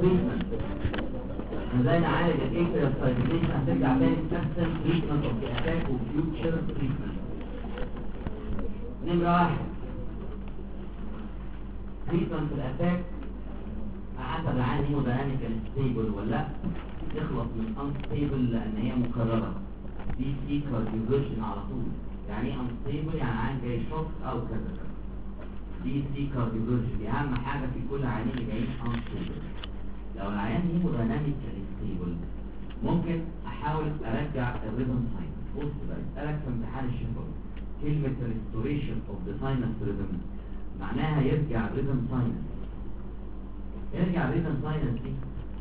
تريتمنت ازاي نعالج الاكتريال فايبريليشن. هترجع تاني تستخدم تريتمنت اوف ذا اتاك وفيوتشر تريتمنت. نمرة 1 تريتمنت الاتاك حسب العين هيمودايناميكال ستيبل ولا لا، نخلص من انستيبل لان هي مكرره. دي سي كارديوفيرجن على طول. يعني ايه انستيبل؟ يعني عين جاي شوك او كذا. دي سي كارديوفيرجن دي اهم حاجه في كل عيانين اللي جايين انستيبل. لو العيان هيمودايناميكال ستيبل ممكن احاول ارجع الريزم ساين. بص بقى اسالك في امتحان الشفوي كلمه ريستوريشن اوف ذا ساينس ريزم معناها يرجع الريزم ساينس. يرجع الريزم ساينس دي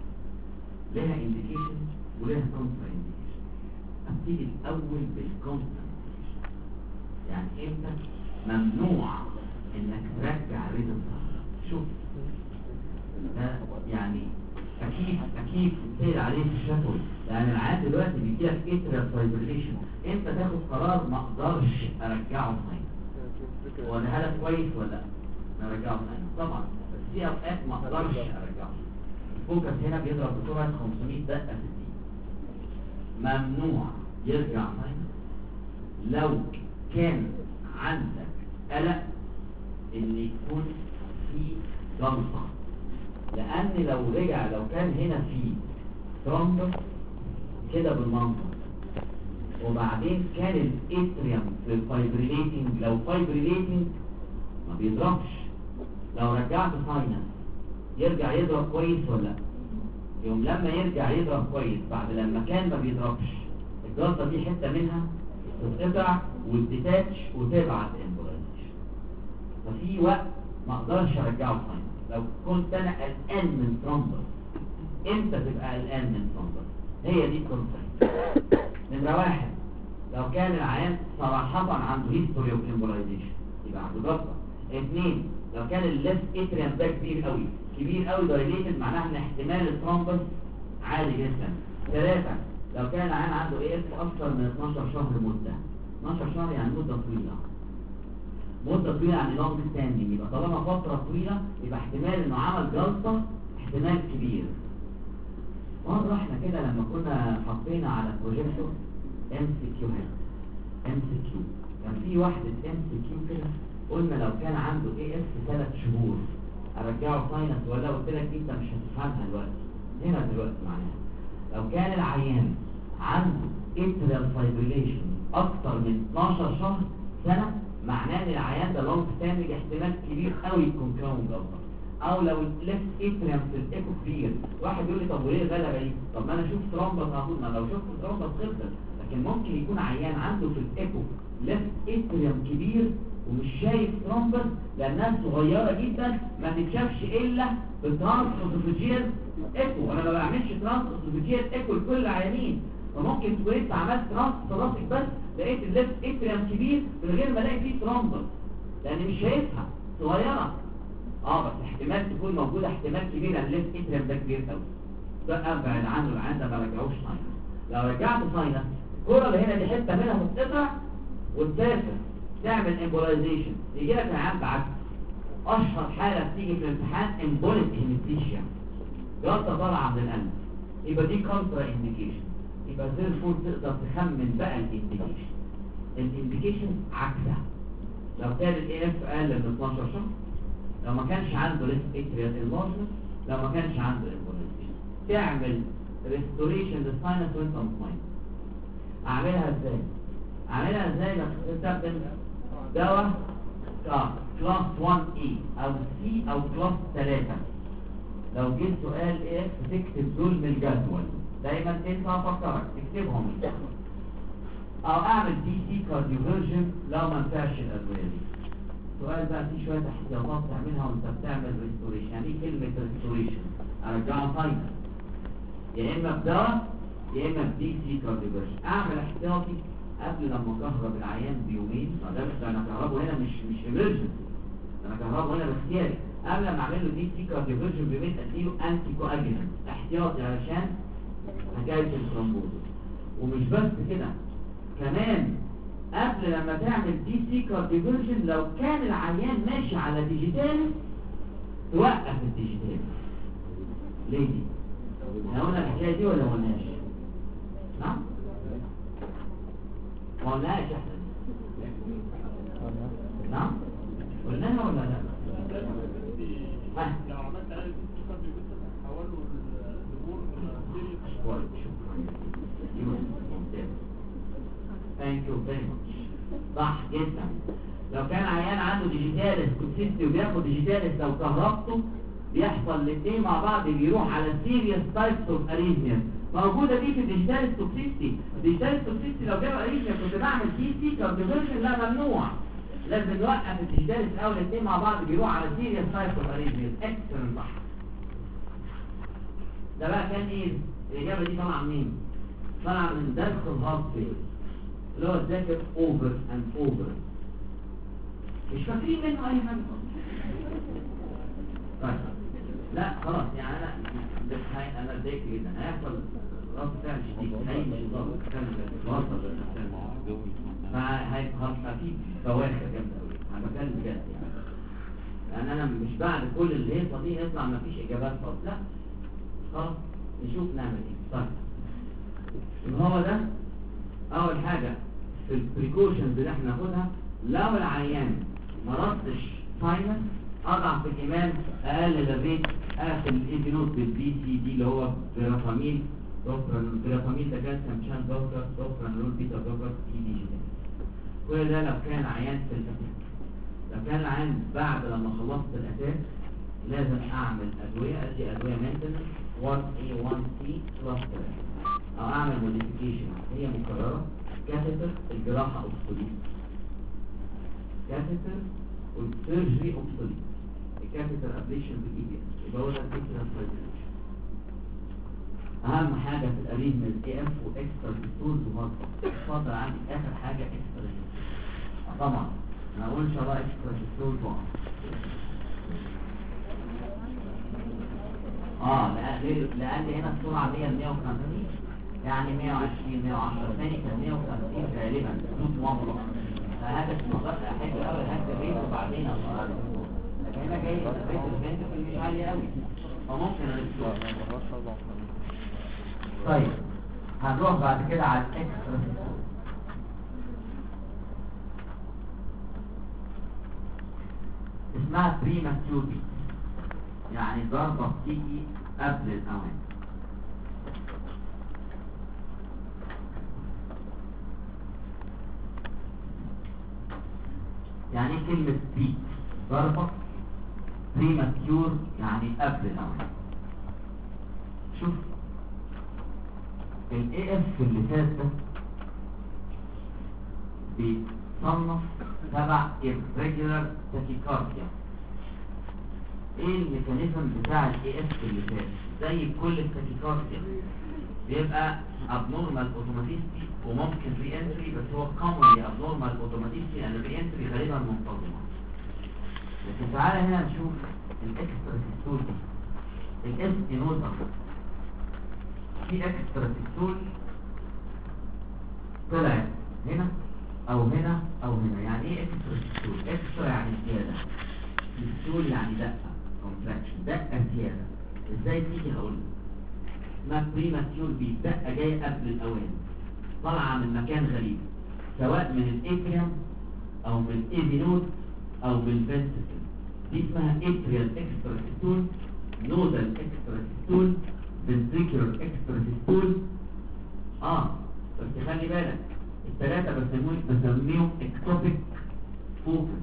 لها انديكيشن ولها كونترا انديكيشن. ابتدي الاول بالكونترا انديكيشن. يعني امتى ممنوع انك ترجع الريزم ساينس؟ شوف ده يعني اكيد تسال عليه في الشفوي، لان العيان دلوقتي بيجيلك اتريال فايبريليشن، انت تاخد قرار ما اقدرش ارجعه ساينس. هو ده هدف كويس ولا لا؟ نرجعه ساينس طبعا، بس في اوقات ما اقدرش ارجعه. الفوكس هنا بيضرب بسرعه 500 دقه في الدقيقه. ممنوع يرجع ساينس لو كان عندك قلق ان يكون في جلطه، لان لو كان هنا في ترومبس كده بالمنظر وبعدين كان الاتريوم في الفايبريليتنج، لو فايبريليتنج ما بيضربش، لو رجعت ساينس يرجع يضرب كويس ولا لا؟ يوم لما يرجع يضرب كويس بعد لما كان ما بيضربش، الجلطه دي حته منها تتقطع وتتاتش وتبعت امبولايزيشن. ففي وقت ما اقدرش ارجعه ساينس. لو كنت انا قلقان من ترومبس، امتى تبقى قلقان من ترومبس؟ هي دي الكونسيبت. نمرة 1 لو كان العيان صراحة عنده هيستوري اوف امبولايزيشن يبقى عنده جلطة. 2 لو كان الليفت اتريم ده كبير قوي دايليتد، معناها ان احتمال الترومبس عالي جدا. 3 لو كان العيان عنده ايه اكثر من 12 شهر مدة. 12 شهر يعني مدة طويلة. مدة طويلة يعني لونج ستاندينج، يبقى طالما فترة طويلة يبقى احتمال انه عمل جلطة احتمال كبير. مرة احنا كده لما كنا حطينا على بروجيكتور MCQ MCQ كان في واحدة MCQ كده قلنا لو كان عنده AS 3 شهور ارجعه ساينس ولا؟ قلت لك انت مش هتفهمها دلوقتي معناها لو كان العيان عنده اتريال فايبريليشن اكتر من 12 شهر سنة، معناه ان العيان ده لونج ستاندنج احتمال كبير قوي يكون كراون جلطة. او لو الليفت اتريم في الايكو كبير، واحد يقول لي طب وليه غلبه ايه؟ طب ما انا اشوف ترومبس على طول، ما لو شفت ترومبس خلصت. لكن ممكن يكون عيان عنده في الايكو ليفت اتريم كبير ومش شايف ترومبس لانها صغيره جدا ما تتشافش الا بالترانس اسوفيجيال ايكو. انا ما بعملش ترانس اسوفيجيال ايكو لكل العيانين، فممكن تكون انت عملت ترانس في راسك بس لقيت الليفت اتريم كبير من غير ما الاقي فيه ترومبس لان مش شايفها صغيره. بس احتمال تكون موجودة، احتمال كبير ان الليفت اتريم ده كبير قوي، ده ابعد عنه العين ده ما رجعوش ساينس. لو رجعت ساينس الكرة اللي هنا دي حتة منها تتقطع وتسافر تعمل امبولايزيشن، يجي لك العين بعكس. اشهر حالة بتيجي في الامتحان امبوليك هيميبليشيا، جلطة طالعة من القلب، يبقى دي كونترا انديكيشن. يبقى زي الفول تقدر تخمن بقى الانديكيشن. الانديكيشن عكسها. لو كان الاي اف اقل من 12 شهر، لو ما كانش عنده ليفت اتريال انلارجمنت، لو ما كانش عنده امبولايزيشن، تعمل ريستوريشن للساينس وانت مطمئن. اعملها ازاي؟ بستخدم دواء كلاس 1A او سي او كلاس 3. لو جيت سؤال ايه تكتب دول من الجدول، دايما تنسى افكرك تكتبهم. او اعمل دي سي كارديوفيرجن لو ما نفعش الادويه دي. السؤال بقى فيه شويه احتياطات تعملها وانت بتعمل ريستوريشن. يعني ايه كلمه ريستوريشن؟ ارجعه ساينس يا اما بدواء يا اما بدي سي كارديوفيرجن. اعمل احتياطي قبل لما اكهرب العيان بيومين. ده انا كهربه هنا مش ايمرجنسي، انا كهربه هنا باختياري. قبل ما اعمل له دي سي كارديوفيرجن بيومين اديله انتي كواجولانت احتياطي علشان حكايه الثرومبوز. ومش بس كده، كمان قبل لما تعمل دي سي كارديوفيرجن لو كان العيان ماشي على ديجيتال توقف الديجيتال. ليه دي؟ احنا قلنا الحكايه دي ولا ما قلناش؟ نعم؟ ما قلناش احنا دي. نعم؟ قلناها ولا لا؟ ها؟ لو عملت على الكتاب بيبص هحوله الامور شكرا ثانك يو فيري ماتش. صح جدا. لو كان عيان عنده ديجيتالس توكسيستي وبياخد ديجيتالس لو كهربته بيحصل الاثنين مع بعض بيروح على سيريس تايبس اوف اريثميا موجوده دي في الديجيتالس توكسيستي. الديجيتالس توكسيستي لو جاب اريثميا كنت بعمل سي كارديفيرجن لا ممنوع. لازم نوقف الديجيتالس الاول الاثنين مع بعض بيروح على سيريس تايبس اوف اريثميا. اكسلنت صح. ده بقى كان ايه؟ الاجابه دي طالعه منين؟ طالعه من داخل الهارت فيل اللي هو ذاكر اوفر اند اوفر. مش فاكرين منه اي حاجه. طيب لا خلاص يعني انا اتضايقت جدا. هيحصل رد فعل شديد هيجي ضغط فهيبقى في بواخر جامده قوي. انا بتكلم بجد يعني لان انا مش بعد كل الهيصه دي يطلع ما فيش اجابات خالص. لا خلاص نشوف نعمل ايه. طيب هو ده اول حاجه في البريكوشنز اللي احنا ناخدها. لو العيان ما ردش ساينس اضعف الايمان اقلل الريت اقفل الايفينوت بالبي سي دي اللي هو برافامين برافامين ده كالسيوم شان دوبرانول بيتا دوبر اي دي جي. كل ده لو كان عيان في الاتاك. لو كان العيان بعد لما خلصت الاتاك لازم اعمل ادويه ادويه مينتنس 1A1C بلس او اعمل موديفيكيشن هي مكرره. كاثيتر الجراحه اوبسوليت. كاثيتر والسيرجري اوبسوليت. الكاثيتر ابليشن بالاي يبقى هو ده الفكره الفايزيشن. اهم حاجه في الاريثميا الاي اف واكسترا ديستولز وماركر. اتفضل عندي اخر حاجه اكسترا طبعا انا اقول ان شاء الله اكسترا ديستولز لان هنا السرعه 150 يعني 120 110 ثاني كان 150 غالبا صوت مطلق. فهذا الموضوع احب الاول هكذا الريت وبعدين اصغر. لكن هنا جاي ريت البنت مش عالي قوي فممكن الصوت. طيب هنروح بعد كده على الاكسترا. اسمها بريماتيورتي يعني ضربه بتيجي قبل الاوان. يعني كلمة بيت ضربة بريماتيور يعني قبل الاوان. شوف الاي اف اللي فات ده بيتصنف تبع irregular tachycardia. ايه الميكانيزم بتاع الاي اف اللي فات؟ زي كل التاكيكارديا بيبقى abnormal automaticity وممكن ري انتري بس هو commonly abnormal automaticity لان الري انتري غالبا منتظمه. لكن تعالى هنا نشوف الاكسترا سيستول دي. الاس نوز في اكسترا سيستول طلعت هنا او هنا او هنا. يعني ايه اكسترا سيستول؟ اكسترا يعني زياده، سيستول يعني دقه كونتراكشن دقه زياده. ازاي تيجي هقول لك. اسمها بريماتيور بي دقه جايه قبل الاوان طالعه من مكان غريب سواء من الاتريوم او من الايفينود او من الفنتريكل. دي اسمها اتريال اكسترا سيستول، نودال اكسترا سيستول، فنتريكولار اكسترا سيستول. بس خلي بالك الثلاثه بسميهم اكتوبيك فوكس.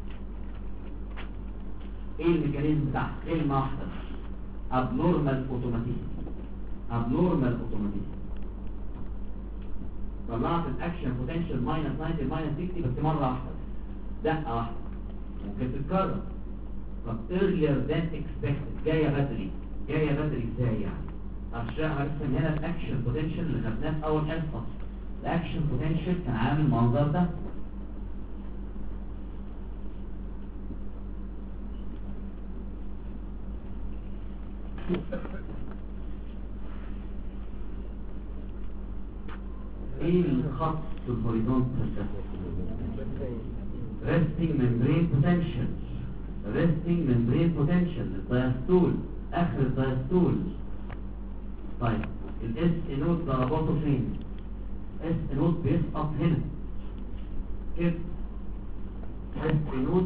ايه الميكانيزم بتاعها؟ كلمه واحده abnormal automaticity. abnormal automaticity طلعت الاكشن بوتنشال ماينس 90 ماينس 60 بس مره واحده دقه واحده ممكن تتكرر. طب earlier than expected جايه بدري ازاي يعني؟ هرسم هنا الاكشن بوتنشال اللي خدناه في اول حصه. الاكشن بوتنشال كان عامل المنظر ده. ايه الخط الهوريزونتال ده؟ resting membrane potential الدايستول اخر فاكر الدايستول. طيب الاس نوت ضرباته فين؟ اس نوت بيسقط هنا كده، اس نوت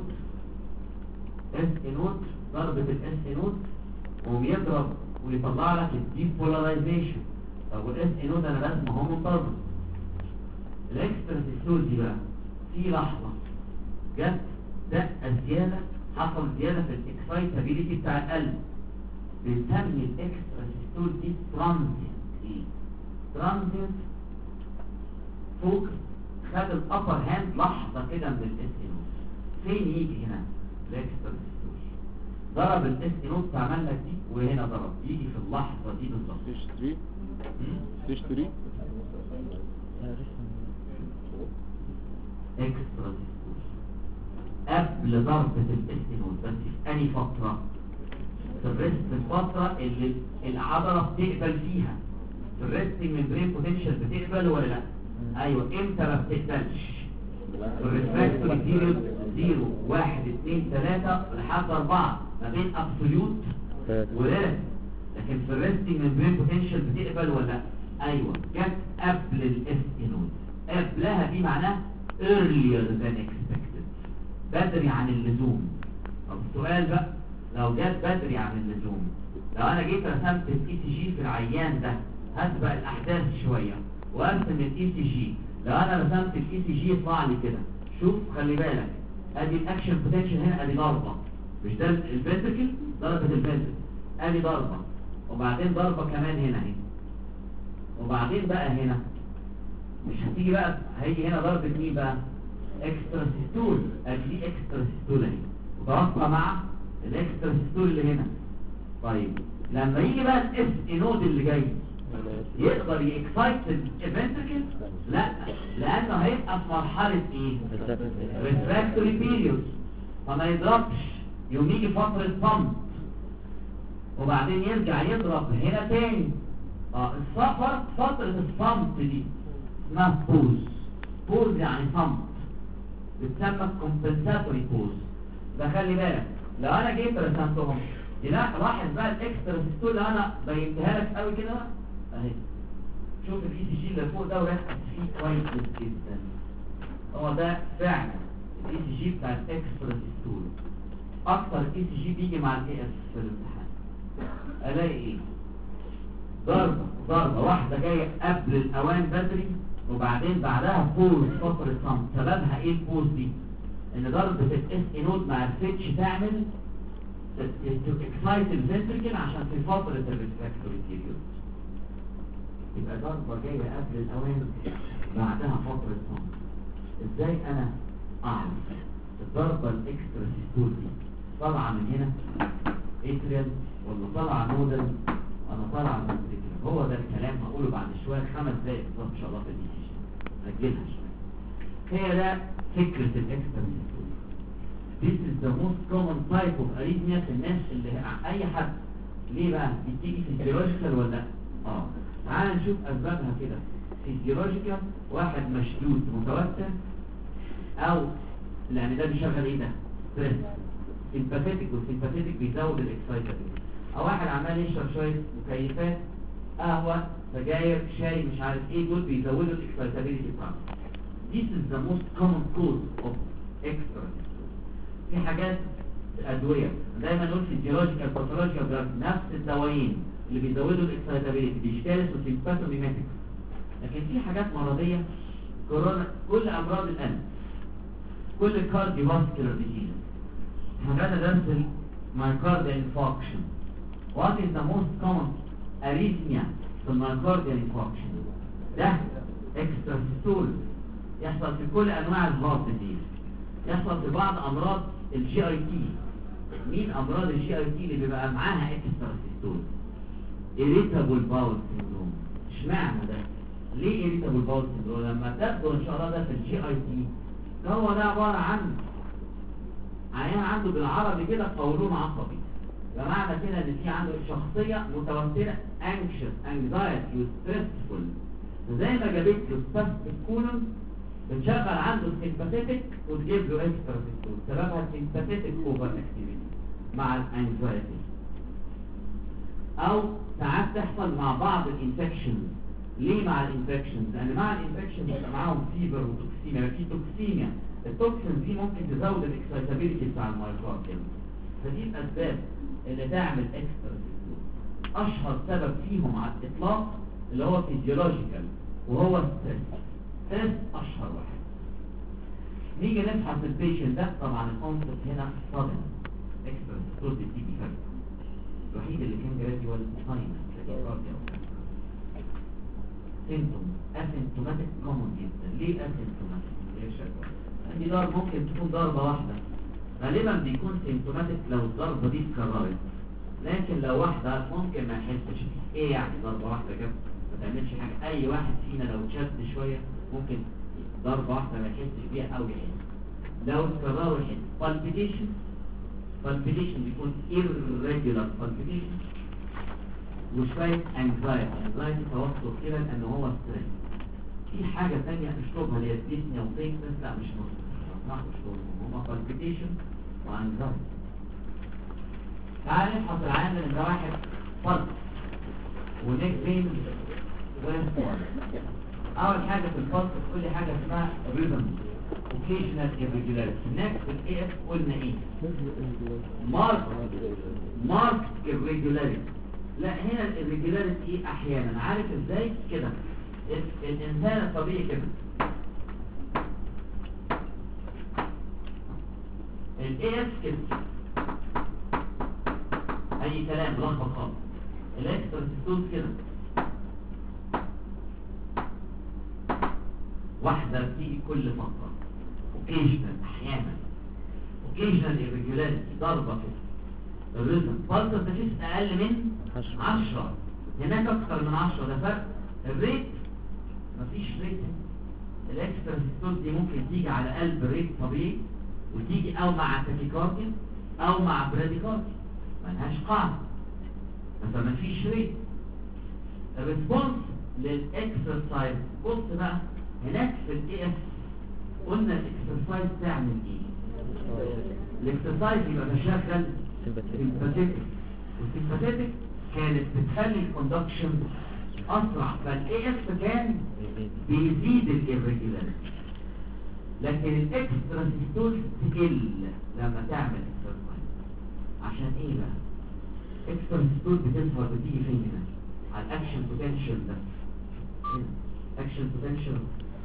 ضربة الاس نوت وبيضرب ويطلع لك الديبولاريزيشن. طب والاس نوت انا رسمه اهو منتظم. الاكسترا سيستول دي بقى في لحظة جت دقة زيادة، حصل زيادة في الاكسايتابيليتي بتاع القلب، بنسمي الاكسترا سيستول دي ترانزيانت. ايه ترانزيانت؟ فوق خد الابر هاند لحظة كده من الاس نوت. فين يجي هنا الاكسترا سيستول؟ ضرب الاس نوت عمل لك دي وهنا ضرب، يجي في اللحظة دي بالظبط. ستيج 3 اكسترا سيستول قبل ضربة الاس نوت، بس في انهي فترة؟ في الريست، الفترة اللي العضلة بتقبل فيها. في الريستنج ممبرين بوتنشال بتقبل ولا لا؟ ايوه. امتى ما بتقبلش؟ في الريفراكتوري بيريود 0 1 2 3 لحد 4 ما بين ابسوليوت وريلاتيف. لكن في الريستنج ممبرين بوتنشال بتقبل ولا لا؟ ايوه. جت قبل الاس نوت. قبلها دي معناه earlier than expected، بدري عن اللزوم. طب السؤال بقى، لو جت بدري عن اللزوم، لو انا جيت رسمت الاي سي جي في العيان ده، هسبق الاحداث شويه وارسم الاي سي جي. لو انا رسمت الاي سي جي يطلع لي كده، شوف خلي بالك، ادي الاكشن بوتنشال هنا، ادي ضربه، مش ده الفنتركل، ضربه الفنتركل، ادي ضربه وبعدين ضربه كمان هنا اهي، وبعدين بقى هنا مش هتيجي بقى، هيجي هنا ضربه مين بقى؟ اكسترا سيستول. ادي اكسترا سيستول اهي وتوقع مع الاكسترا سيستول اللي هنا. طيب لما يجي بقى الاس نود اللي جاي، يقدر يكسايت الفنتركل؟ لا، لانه هيبقى في مرحله ايه؟ ريفراكتوري بيريود، فما يضربش. يوم يجي فتره صمت وبعدين يرجع يضرب هنا تاني. فتره الصمت دي اسمها بوز يعني صمت، بتسمى كومبنساتوري بوز. ده خلي بالك، لو انا جيت رسمتهم لاحظ بقى الاكسترا سيستول، انا بينتهي لك قوي كده اهي. شوف الاي سي جي اللي فوق ده وركز فيه كويس جدا، هو ده فعلا الاي سي جي بتاع الاكسترا سيستول. اكتر الاي سي جي بيجي مع الاي اس في الامتحان، الاقي ايه؟ ضربه واحده جايه قبل الاوان بدري، وبعدين بعدها بوز فتره صمت. سببها ايه البوز دي؟ ان ضربه الاس نود ما عرفتش تعمل اكسايت الفنتركل عشان في فتره الريفراكتوري بيريود. يبقى ضربه جايه قبل الاوان بعدها فتره صمت. ازاي انا اعرف الضربه الاكسترا سيستول دي طالعه من هنا اتريال ولا طالعه نودل ولا طالعه من الفنتركل؟ هو ده الكلام هقوله بعد شويه 5 دقايق بالظبط ان شاء الله في الدي سي جي، نأجلها شويه. هي ده فكره الاكسترا سيستول. This is the most common type of arrhythmia في الناس اللي اي حد. ليه بقى؟ بتيجي فيزيولوجيكال ولا لا؟ تعال نشوف اسبابها كده. فيزيولوجيكال، واحد مشدود متوتر، او لان ده بيشغل ايه ده؟ ستريس. سيمباثيتك، والسيمباثيتك بيزود الاكسايتابيلتي. او واحد عمال يشرب شويه مكيفات، قهوه، سجاير، شاي، مش عارف ايه، دول بيزودوا الاكسايتابيلتي بتاعته. This is the most common cause of extra. في حاجات ادويه دايما نقول فيزيولوجيكال باثولوجيكال دراج، نفس الدوايين اللي بيزودوا الاكسايتابيلتي بيشتغلوا سيمباثوميماتيك. لكن في حاجات مرضيه، كورونا، كل امراض القلب، كل كارديو فاسكولار ديزيز. احنا بدأنا درس المايوكارديال انفاركشن. What is the most common arrhythmia في المايوكارديال انفاركشن؟ ده اكسترا سيستول، يحصل في كل انواع الهارت ديزيز، يحصل في بعض امراض الجي اي تي. مين امراض الجي اي تي اللي بيبقى معاها اكسترا سيستول؟ irritable bowel syndrome. اشمعنى ده؟ ليه irritable bowel syndrome؟ لما تاخده ان شاء الله ده في الجي اي تي، هو ده عباره عن عيان عنده بالعربي كده قولون عصبي. بمعنى كده ان في عنده شخصيه متوتره، anxious, anxiety وstressful. زي ما جابت له spastic colon، بتشغل عنده السيمباثيتك وتجيب له اكسترا سيستول. سببها السيمباثيتك اوفر اكتيفيتي مع الانكزايتي. او ساعات تحصل مع بعض الانفكشنز. ليه مع الانفكشنز؟ لان مع الانفكشنز بيبقى معاهم فيبر وتوكسيميا. في توكسيميا، التوكسين دي ممكن تزود الاكسايتابيلتي بتاع المايوكارديوم، فدي الاسباب اللي تعمل اكسترا. اشهر سبب فيهم على الاطلاق اللي هو فيزيولوجيكال وهو ستريس. ستريس اشهر واحد. نيجي نبحث البيشنت ده. طبعا الكونسبت هنا صدم اكسترا ستول بتيجي فجأة. الوحيد اللي كان جراديوال ساينس كارديو سيمتوم اسيمتوماتيك كومون جدا. ليه اسيمتوماتيك؟ ليه شكوى؟ عندي ضرب ممكن تكون ضربة واحدة، غالبا بيكون سيمتوماتيك لو الضربة دي اتكررت، لكن لو واحدة ممكن ما يحسش. ايه يعني ضربة واحدة كده ما تعملش حاجة؟ اي واحد فينا لو شد شوية ممكن ضربة واحدة ما يحسش بيها او يحس. لو اتكرروا يحس. palpitation بيكون irregular palpitation وشوية anxiety توتر كده لان هو ستريس. في حاجة تانية اشربها اللي هي ديسنيا وفيكنس، لا مش مصر هما palpitation وانكزايتي. تعال نفحص العيان اللي واحد فرق ونيك بين وينفورم. اول حاجة في الفصل كل حاجة اسمها rhythm occasional irregularity. next الاي اف قلنا ايه؟ marked irregularity. لا هنا الirregularity ايه احيانا؟ عارف ازاي كده؟ الانسان الطبيعي كده الاي اف كده اي كلام لخبط خالص. الاكسترا كده واحدة بتيجي كل فترة اوكيجنال احيانا. اوكيجنال irregularity ضربة كده. الريزم فالتر تفيس اقل من 10، هناك اكتر من 10. ده فرق الريت. مفيش ريت. الاكسترا دي ممكن تيجي على قلب ريت طبيعي وتيجي او مع تاكيكارديا او مع براديكارديا، ملهاش قاعدة، فمفيش ريت. الريسبونس للاكسرسايز. بص بقى هناك في الاي اف قلنا الاكسرسايز تعمل ايه؟ الاكسرسايز يبقى بشغل سيمباثيتك، والسيمباثيتك كانت بتخلي الكوندكشن اسرع، فالاي اف كان بيزيد الirregularity. لكن الاكسترا سيستول تقل لما تعمل اكسرسايز. عشان ايه بقى؟ اكسترا سيستول بتظهر بتيجي فين هنا؟ على الاكشن بوتنشال ده. اكشن بوتنشال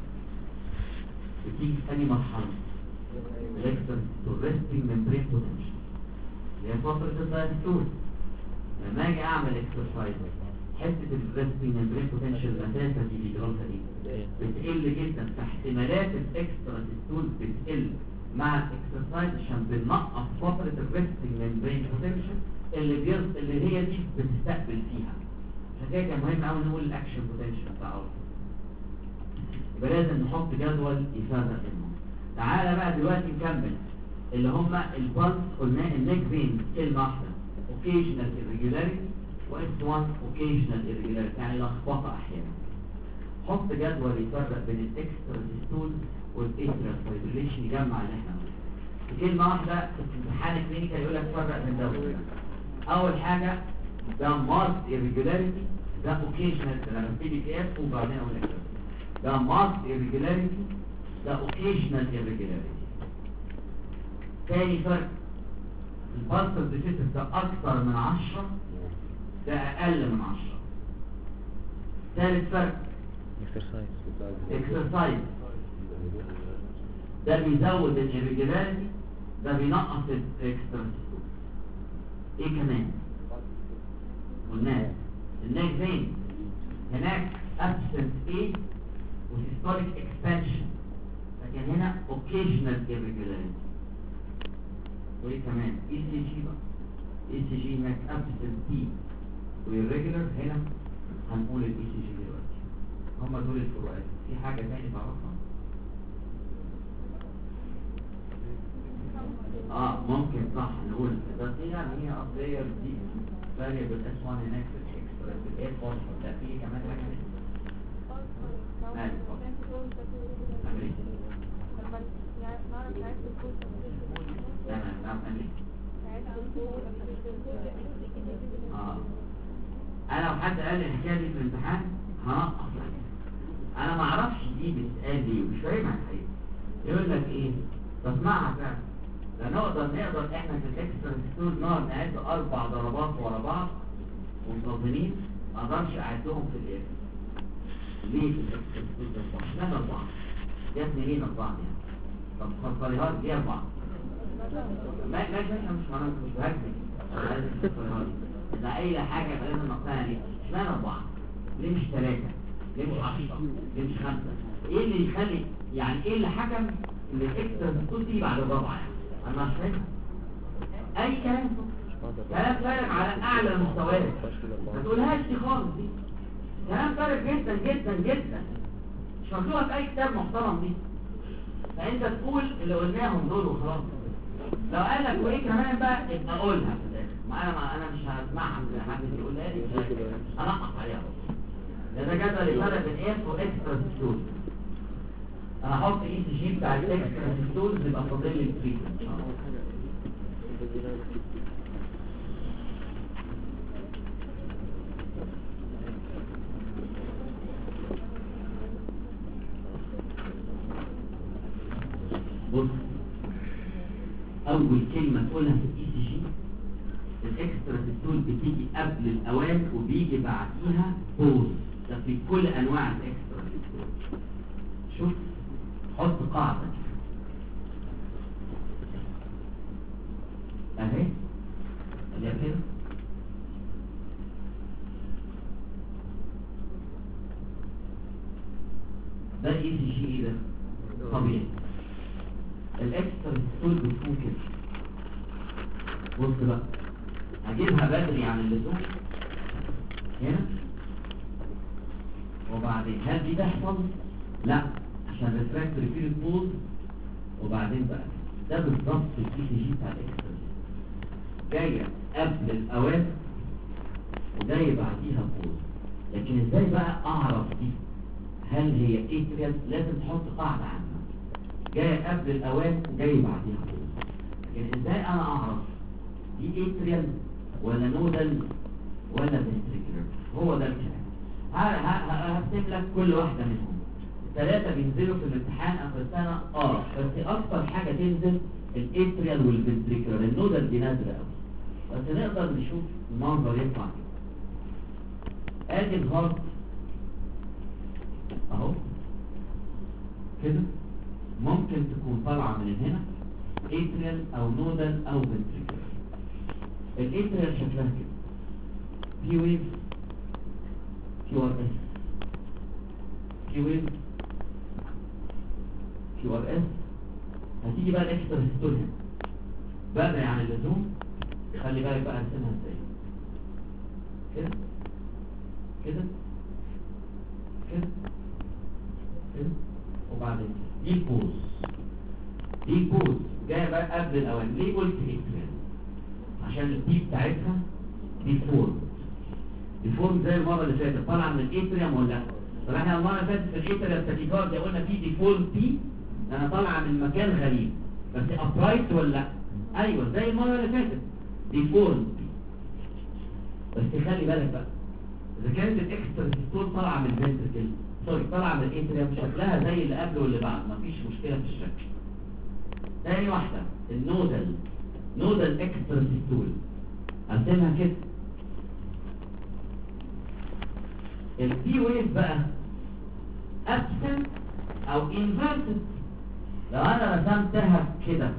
بتيجي في ثاني مرحله. الاكسترا سيستول ريستنج ممبرين بوتنشال اللي هي فتره الدايستول. لما اجي اعمل اكسرسايز حته الريستنج ممبرين بوتنشال اساسا دي بيجرالها ايه؟ بتقل جدا. فاحتمالات الاكسترا سيستول بتقل مع الاكسرسايز عشان بننقص فتره الريستنج ممبرين بوتنشال اللي هي دي بتستقبل فيها. عشان كده كان مهم قوي نقول الاكشن بوتنشال بتاعه. يبقى لازم نحط جدول يفرق بينهم. تعالى بقى دلوقتي نكمل اللي هم البلس. قلنا النيك فين كلمه واحده occasional irregularity واس1 occasional irregularity يعني لخبطه احيانا. حط جدول يفرق بين الاكسترا سيستول والاتريال فايبريليشن يجمع اللي احنا قلناه. كلمه واحده في امتحان كلينيكال يقول لك فرق بين ده وده. اول حاجه ده ماركت irregularity، ده occasional. انا ببتدي في اف وبعدين اقول لك ده ماركت irregularity، ده occasional irregularity. تاني فرق البالسر ديفيسيت ده اكثر من 10، ده اقل من 10. ثالث فرق اكسرسايز ده بيزود الirregularity، ده بينقص الاكسترا. ايه كمان قلنا؟ النيك فين هناك absent A وسيستوليك expansion، لكن هنا occasional irregularity. وايه كمان؟ ECG بقى. ECG هناك absent T وirregular، هنا هنقول ECG دلوقتي. هما دول الفروقات. في حاجة تاني تعرفها؟ ممكن صح نقول بس يعني هي أصلية دي variable S1 هناك في الإكسترا في الإيه فورس. لا في كمان حاجة تانية. حد قال لي الحكايه دي في الامتحان هنقص عليها. انا ما اعرفش دي بتتقال ليه ومش فاهمها الحقيقه. يقول لك ايه؟ بسمعها فعلا. لا نقدر احنا في الاكسترا ستول نقعد نعد 4 ضربات ورا بعض منتظمين، ما اقدرش اعدهم في الاخر. ليه في الاكسترا ستول ده؟ اشمعنى 4؟ يا ابني ليه 4 يعني؟ طب فكريها لي ليه 4؟ ماشي مش معناها مش بهاجمك. انا عايز تفكريها لي. ده اي حاجه يبقى لازم نقطعها ليه؟ اشمعنى 4؟ ليه مش 3؟ ليه مش 10؟ ليه مش 5؟ ايه اللي يخلي يعني ايه اللي حكم ان الاكسترا ستول دي بعد الرابعه يعني؟ انا مش فاهم. اي كلام فارغ على اعلى المستويات، ما تقولهاش دي خالص. دي كلام فارغ جدا جدا جدا، مش مكتوبه في اي كتاب محترم دي. فانت تقول اللي قلناهم دول وخلاص. لو قال لك وايه كمان بقى يبقى قولها في الاخر. ما انا مش هسمعها من حد يقولها لي، انا اقص عليها. ده جدول الفرق بين اف واكسترا ستول. انا هحط اي سي جي بتاع الاكسترا ستول يبقى فاضل لي التريتمنت. بص، اول كلمه تقولها في الاي سي جي الاكسترا ستول بتيجي قبل الاوان وبيجي بعديها بوز. ده في كل انواع الاكسترا ستول. شوف، حط قاعده اهي اللي كده ده الاي سي جي. ايه ده؟ طبيعي. الاكسترا ستول بتكون كده. بص بقى، هجيبها بدري عن اللزوم هنا، وبعدين هل دي تحصل؟ لا، عشان ريفراكتوري فيلد بوز. وبعدين بقى ده بالظبط الاي سي جي بتاع الاكسترا جايه قبل الاوان وجاي بعديها بوز. لكن ازاي بقى اعرف دي هل هي اتريال؟ لازم تحط قاعده عنها، جايه قبل الاوان وجاي بعديها بوز. لكن ازاي انا اعرف دي اتريال ولا نودل ولا فنتريكولار؟ هو ده الكلام. هرسم لك كل واحده منهم. الثلاثه بينزلوا في الامتحان اخر السنه بس اكتر حاجه تنزل الاتريال والفنتريكولار. النودل دي نازله قوي، بس نقدر نشوف المنظر يطلع كده. ادي الهارت اهو كده، ممكن تكون طالعه من هنا اتريال او نودل او فنتريكولار. الاتريال شكلها كده، في ويف، كيو ار اس، في ويف، كيو ار اس. هتيجي بقى الاكسترا ستول هنا بدري عن اللزوم. خلي بالك بقى ارسمها ازاي. كده كده كده كده، وبعدين دي البوز. دي البوز جايه بقى قبل الاوان. ليه قلت اتريال؟ عشان البي بتاعتها ديفورم زي المره اللي فاتت، طالعه من الاتريوم ولا لا؟ طب احنا المره اللي فاتت في الاتريوم تاكيكاردي قلنا في ديفورم بي، انا طالعه من مكان غريب، بس ابرايت ولا لا؟ ايوه زي المره اللي فاتت ديفورم بي. بس خلي بالك بقى، اذا كانت الاكسترا ستول طالعه من الفنتركل، سوري طالعه من الاتريوم، شكلها زي اللي قبل واللي بعد، مفيش مشكله في الشكل. تاني واحده النودل اكسترا ستول، ارسمها كده. البي ويف بقى absent او inverted. لو انا رسمتها كده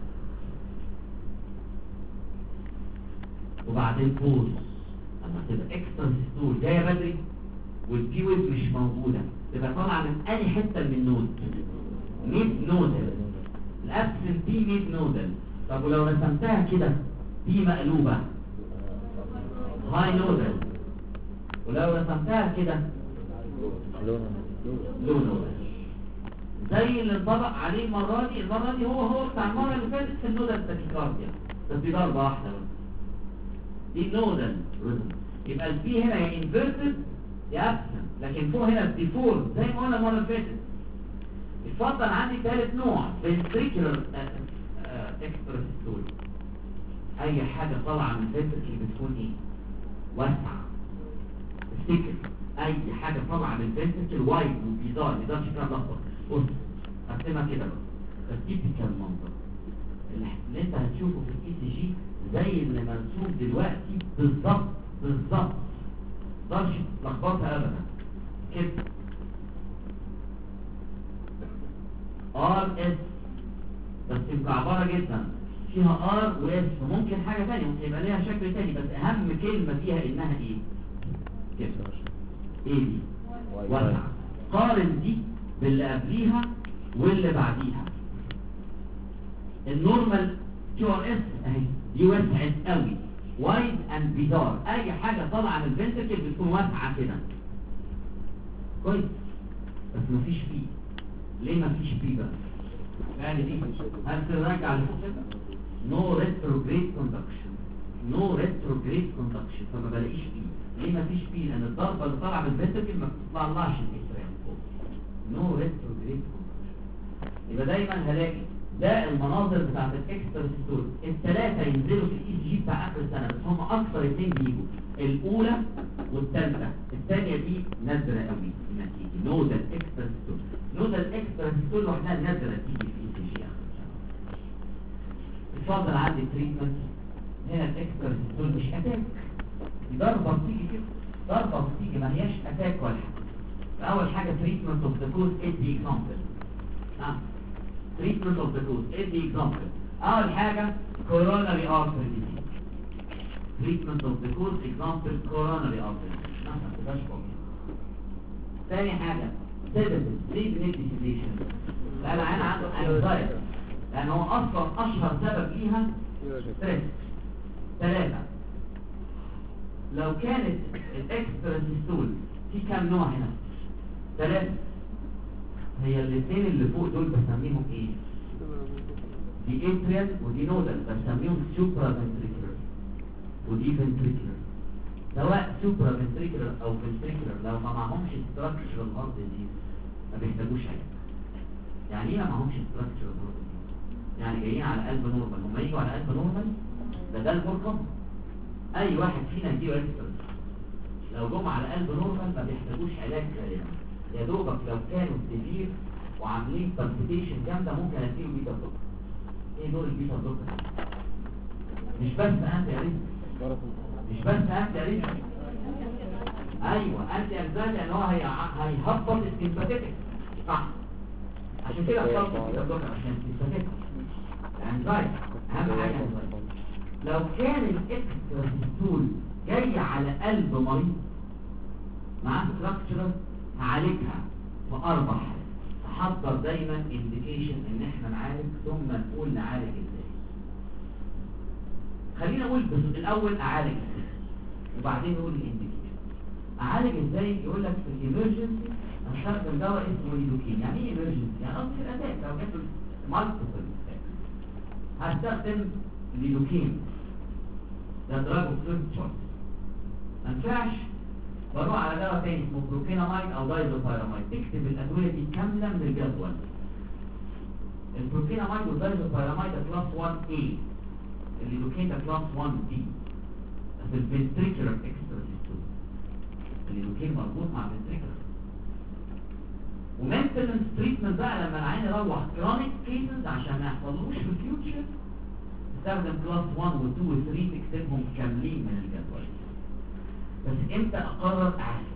وبعدين بوز، اما تبقى اكسترا ستول جايه بدري والبي ويف مش موجوده، تبقى طالعه من اي حته من النود، ميد نودل. الابسنت بي ميد نودل. طب ولو رسمتها كده بي مقلوبه هاي نودل، ولو رسمتها كده لو نودل. زي اللي انطبق عليه المره دي هو بتاع المره اللي فاتت في النودل تاكيكارديا، بس دي ضربه واحده بس. دي نودل ريزم. يبقى البي هنا يا انفيرتد يا ابسنت، لكن فوق هنا الديفورم زي ما قلنا المره اللي فاتت. اتفضل عندي ثالث نوع فنتريكولار اكسترا ستول. اي حاجه طالعه من الفنتركل بتكون ايه؟ واسعه. افتكر اي حاجه طالعه من الفنتركل وايد وبيدار شكلها لخبط. بص هقسمها كده بقى، التيبيكال منظر اللي انت هتشوفه في الاي سي جي زي اللي مرسوم دلوقتي بالظبط مقدرش تلخبطها ابدا كده. ار اس بس مكعبره جدا، فيها ار واس، وممكن حاجه ثانيه ممكن يبقى ليها شكل ثاني، بس اهم كلمه فيها انها ايه؟ كده ايه دي؟ واسعه. قارن دي باللي قبليها واللي بعديها. النورمال كيو ار اس اهي دي وسعت قوي، وايد اند بيزار، اي حاجه طالعه من الفنتركل بتكون واسعه كده كويس، بس مفيش فيه. ليه مفيش فيه بقى؟ يعني دي هل ترجع لفوق كده؟ نو ريتروجريد كوندكشن، نو ريتروجريد كوندكشن، فما بلاقيش فيه. ليه مفيش فيه؟ لان الضربه اللي طالعه من الفنتركل ما بتطلعش الاكسترا فوق. نو ريتروجريد كوندكشن. يبقى دايما هلاقي ده المناظر بتاعت الاكسترا ستول، الثلاثه ينزلوا في الاي جي بتاع اخر السنه، بس هم اكثر اثنين بيجوا، الاولى والثالثه، الثانيه دي نادره قوي النتيجه. نودال اكسترا ستول، نودال اكسترا ستول لوحدها نادره تيجي في الاي جي اخر السنه. اتفضل عندي تريتمنت. هنا الاكسترا ستول مش اتاك، دي ضربه بتيجي كده، ضربه بتيجي ما هياش اتاك ولا حاجه. اول حاجه تريتمنت اوف ذا كوز ادي اكزامبل. treatment of the cause. ادي example. اول حاجة coronary artery disease. treatment of the cause example coronary artery disease. مثلا تبقاش فوقي. ثاني حاجة sedative. ليه بندي sedation؟ لأن العيان عنده anxiety، لأن هو أصلا أشهر سبب ليها stress. 3 لو كانت الاكسترا سيستول في كام نوع هنا؟ 3. هي الاثنين اللي فوق دول بسميهم ايه؟ دي اتريال ودي نودال، بسميهم سوبرا فنتريكولار ودي فنتريكولار. سواء سوبرا فنتريكولار او فنتريكولار لو ما معهمش ستراكشرال هارت ديزيز ما بيحتاجوش حاجه. يعني ايه ما معهمش ستراكشرال هارت ديزيز؟ يعني جايين على قلب نورمال، هم يجوا على قلب نورمال ده المركب. اي واحد فينا يجيله اكسترا، لو جم على قلب نورمال ما بيحتاجوش علاج غالبا، يا دوبك لو كانوا سيفير وعاملين بالبيتيشن جامده ممكن اديله بيتا بلوكر. ايه دور البيتا بلوكر؟ مش بس انتي اريثميك، مش بس انتي اريثميك، ايوه انتي اريثميك، لان هو هيهبط السيمباثيك صح. عشان كده اخترت البيتا بلوكر عشان السيمباثيك انزايتي اهم حاجه. لو كان الاكسترا ستول جاي على قلب مريض مع ستراكشرال هعالجها في 4 حالات. احضر دايما انديكيشن ان احنا نعالج ثم نقول نعالج ازاي. خلينا اقول بس الاول اعالج ازاي وبعدين نقول الانديكيشن. اعالج ازاي؟ يقول لك في الايمرجنسي هستخدم دواء اسمه ليدوكين. يعني ايه ايمرجنسي؟ يعني قصدي الاتاك لو جات له مالتيبل اتاك هستخدم ليدوكين، ده دراج اوف فيرست تشويس. ما ينفعش بروح على دواء تاني اسمه بروكينامايد او دايزوبيرامايد. تكتب الادويه دي كامله من الجدول. البروكينامايد والدايزوبيرامايد ده كلاس 1A، الليدوكين ده كلاس 1B. ده في الفنتريكولار اكسترا سيستول، الليدوكين مربوط مع الفنتريكولار. ومينتنس تريتمنت بقى لما العين يروح كرونيك كيسز عشان ما يحصلوش في الفيوتشر استخدم كلاس 1 و2 و3 تكتبهم كاملين من الجدول. بس امتى اقرر اعالج؟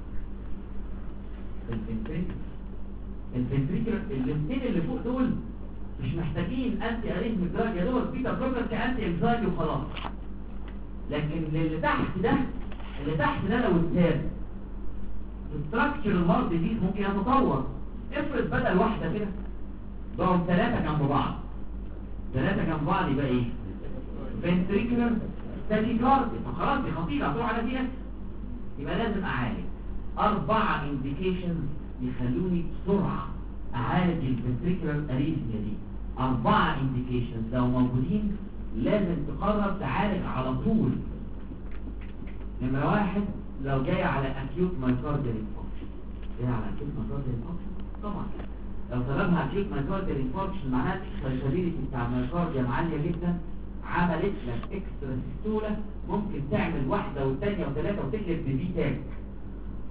الفنتريكولار الاثنين اللي فوق دول مش محتاجين انتي اريثميك دراج، يا دوبك بيتا بلوكر كانتي انزايمي وخلاص. لكن اللي تحت ده لو اتساب الستراكشر الهارت ديزيز ممكن يتطور. افرض بدل واحده كده بقوا 3 جنب بعض، 3 جنب بعض يبقى ايه؟ فنتريكولار تاكيكارديا. فخلاص دي خطيره هتروح على دي، يبقى لازم اعالج 4 انديكيشنز يخلوني بسرعه اعالج الفنتريكولار اريثميا دي. 4 انديكيشنز لو موجودين لازم تقرر تعالج على طول. نمره 1 لو جاي على اكيوت مايكارديال انفاركشن. جاي على اكيوت مايكارديال انفاركشن طبعا لو سببها اكيوت مايكارديال انفاركشن معناها الخلفيه بتاع المايكارديا عاليه جدا، عملت لك اكسترا سيستولا ممكن تعمل 1 و2 و3 وتقلب بفي تاج.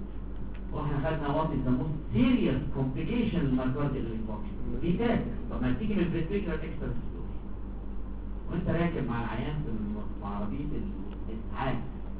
واحنا خدنا وات يسموه سيريس كومبليكيشن للمايكارديال انفاركشن دي فاكر. طب ما تيجي من الفنتريكولار اكسترا وانت راكب مع العيان في عربيه الاسعاف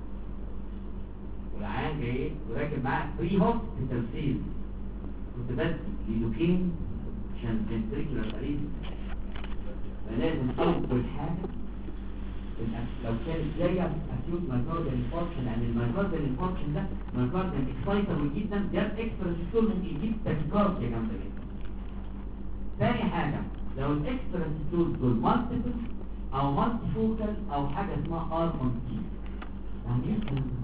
والعيان جاي وراكب معاه فري هوسبيتال سيل كنت بدي ليدوكين عشان فنتريكولار اريزم فلازم اول حاجه لو كانت جايه اكيوت مايكارديال انفاركشن لان المايكارديال انفاركشن ده مايكارديال اكسايتبل جدا ده اكسترا سيستول ممكن يجيب تاكيكارديا جامده جدا. ثاني حاجه لو الاكسترا سيستول دول مالتيبل او مالتي فوكال او حاجه اسمها ار اون تي. يعني ايه الكلام ده؟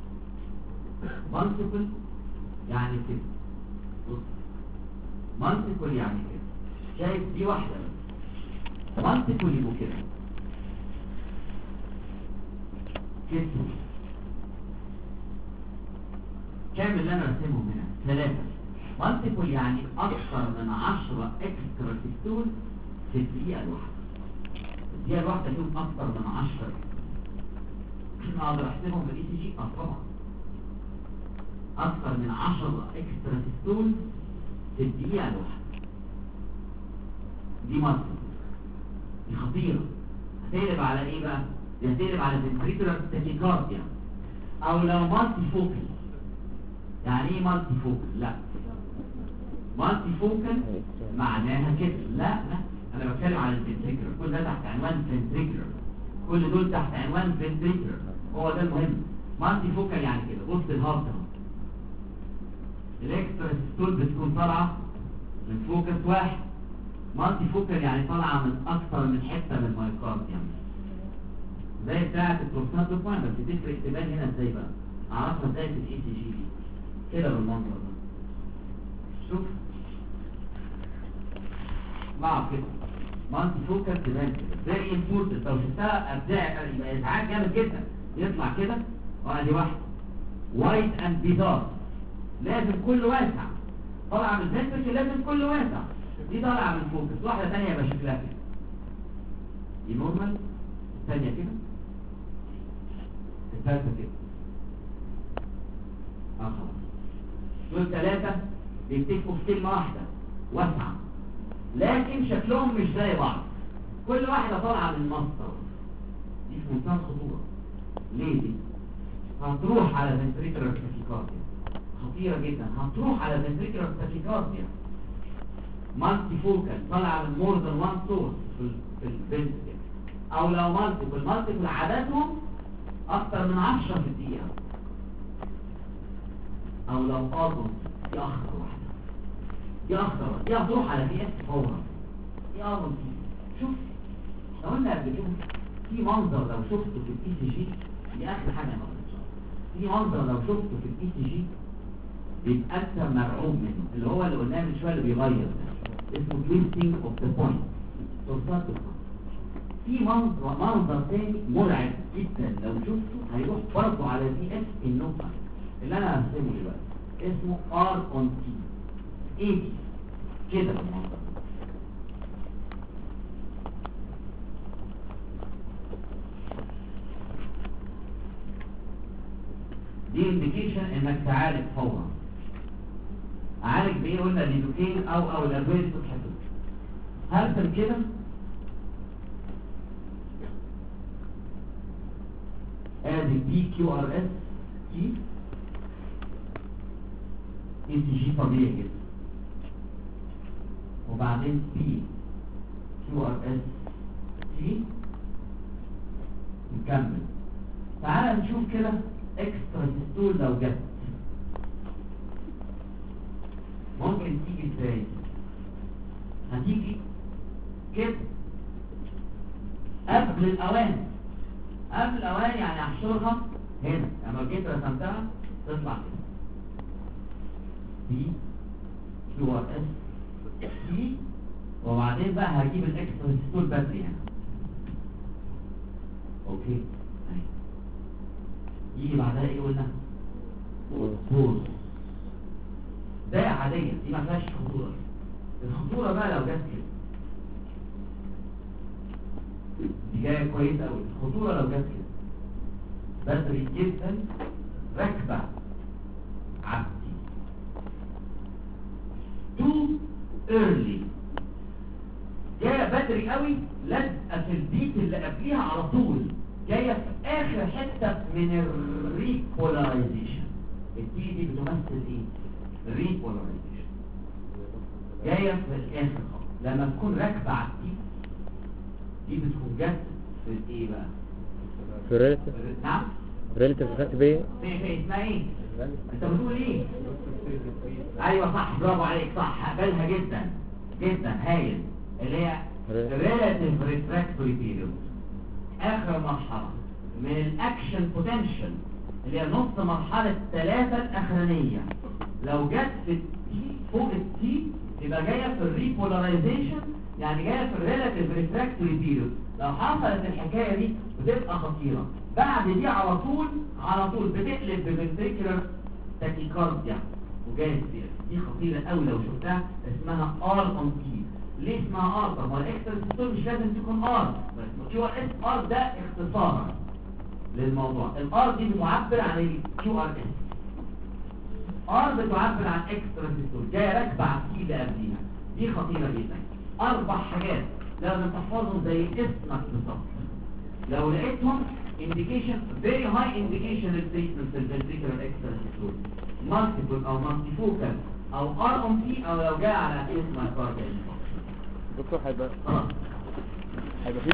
مالتيبل يعني كده بص مالتيبل يعني كده شايف دي واحده بس مالتيبل يبقوا كده كده كام اللي انا رسمهم هنا 3 مالتيبل يعني اكثر من 10 اكسترا سيستول في الدقيقه الواحده. الدقيقه الواحده ليهم اكثر من 10 اقدر احسبهم بالاي سي جي طبعا اكثر من 10 اكسترا سيستول في الدقيقه الواحده. دي مالتيبل دي خطيره. هتقلب على ايه بقى؟ يتقلب على فنتريكولار تاكيكارديا. او لو مالتي فوكال يعني ايه مالتي فوكال؟ لا مالتي فوكال معناها كده لا انا بتكلم على الفنتريكولار كل ده تحت عنوان فنتريكولار كل دول تحت عنوان فنتريكولار هو ده المهم. مالتي فوكال يعني كده بص الهارت اهو الاكسترا سيستول بتكون طالعه من فوكس واحد. مالتي فوكال يعني طالعه من اكثر من حته من المايوكارديوم زي بتاعه البروستات بوينت بس تفرق تبان هنا ازاي بقى اعرفها ازاي في الاي سي جي كده بالمنظر ده. شوف مع كده مالتي فوكال تبان كده فيري امبورتنت. لو شفتها ابداع يبقى ازعاج جامد جدا يطلع كده وادي واحده وايت اند بيزار لازم كل واسع طالعه من الفنتركل لازم كل واسع. دي طالعه من فوكس واحده ثانيه يبقى شكلها كده دي نورمال الثانيه كده الثالثه كده خلاص دول 3 بيتفقوا في كلمه واحده واسعه لكن شكلهم مش زي بعض كل واحده طالعه من مصدر. دي في منتهى الخطوره. ليه دي؟ هتروح على فنتريكولار تاكيكارديا خطيره جدا هتروح على فنتريكولار تاكيكارديا. مالتي فوكال طالعه من مور ذان وان سورس في الفنتريكل او لو مالتيبل عددهم اكتر من 10 في الدقيقه او لو اظن دي اخطر واحده دي هتروح على دي اس فورا دي اظن شوف لو قلنا قبل كده في منظر لو شفته في الاي سي جي دي اخر حاجه نقولها في منظر لو شفته في الاي سي جي بيبقى انت مرعوب منه اللي هو اللي قلناه من شويه اللي بيغير ده اسمه تويستنج اوف ذا بوينت تورسات الخط. في منظر تاني مرعب جدا لو شفته هيروح برضه على دي اس النقطه اللي انا هرسمه دلوقتي اسمه ار اون تي ايه دي كده المنظر دي انديكيشن انك تعالج فورا. اعالج بايه؟ قلنا الليدوكين او الادويه اللي بتحطها. هرسم كده ادي بي كيو ار اس تي اي سي جي طبيعي كده وبعدين بي كيو ار اس تي نكمل. تعال نشوف كده اكسترا سيستول لو جت ممكن تيجي ازاي؟ هتيجي كده قبل الاوان يعني هحشرها هنا لما جيت رسمتها تطلع كده بي كيو ار اس تي وبعدين بقى هجيب الاكسترا سيستول بدري هنا اوكي يجي بعدها ايه قلنا؟ بوز ده عادية دي ما فيهاش خطورة. الخطورة بقى لو جت كده دي جاية كويس قوي. الخطورة لو جت كده بدري جدا راكبة عبدي early جايه بدري قوي، لازقه في البيت اللي قبليها على طول، جايه في اخر حته من الريبولاريزيشن. التي دي بتمثل ايه؟ الريبولاريزيشن جايه في الاخر خالص. لما تكون راكبه على التي دي بتكون جت في الايه بقى؟ في الريلاتيف. نعم ريلاتيف خدت بيه. في اسمها ايه؟ انت بتقول ايه؟ ايوه صح، برافو عليك، صح، هقبلها جدا جدا، هايل، اللي هي relative refractory period، اخر مرحله من الاكشن بوتنشال، اللي هي نص مرحله الثلاثه الاخرانيه. لو جت في التي فوق التي يبقى جايه في الريبولاريزيشن، يعني جايه في الريلاتيف ريفراكتوري بيريود. لو حصلت الحكايه دي بتبقى خطيره. بعد دي على طول بتقلب بفنتريكولار تاكيكارديا وجايه فيها. دي خطيره قوي لو شفتها، اسمها ار اون تي. ليه اسمها ار؟ طب ما الاكسترا سيستول مش لازم تكون ار، بس كيو ار اس. ار ده اختصارا للموضوع. الار دي بتعبر عن الكيو ار اس. ار بتعبر عن اكسترا سيستول، جايه راكبه على التي اللي قبليها. دي خطيره جدا. 4 حاجات لازم تحفظهم زي اسمك بالظبط. لو لقيتهم indication very high indication للتريتمنت في الفنتريكولار اكسترا سيستول، مالتيبل او مالتيفوكال او ار اون تي، او لو جاء على اسم كاردياك. دكتور هيبقى في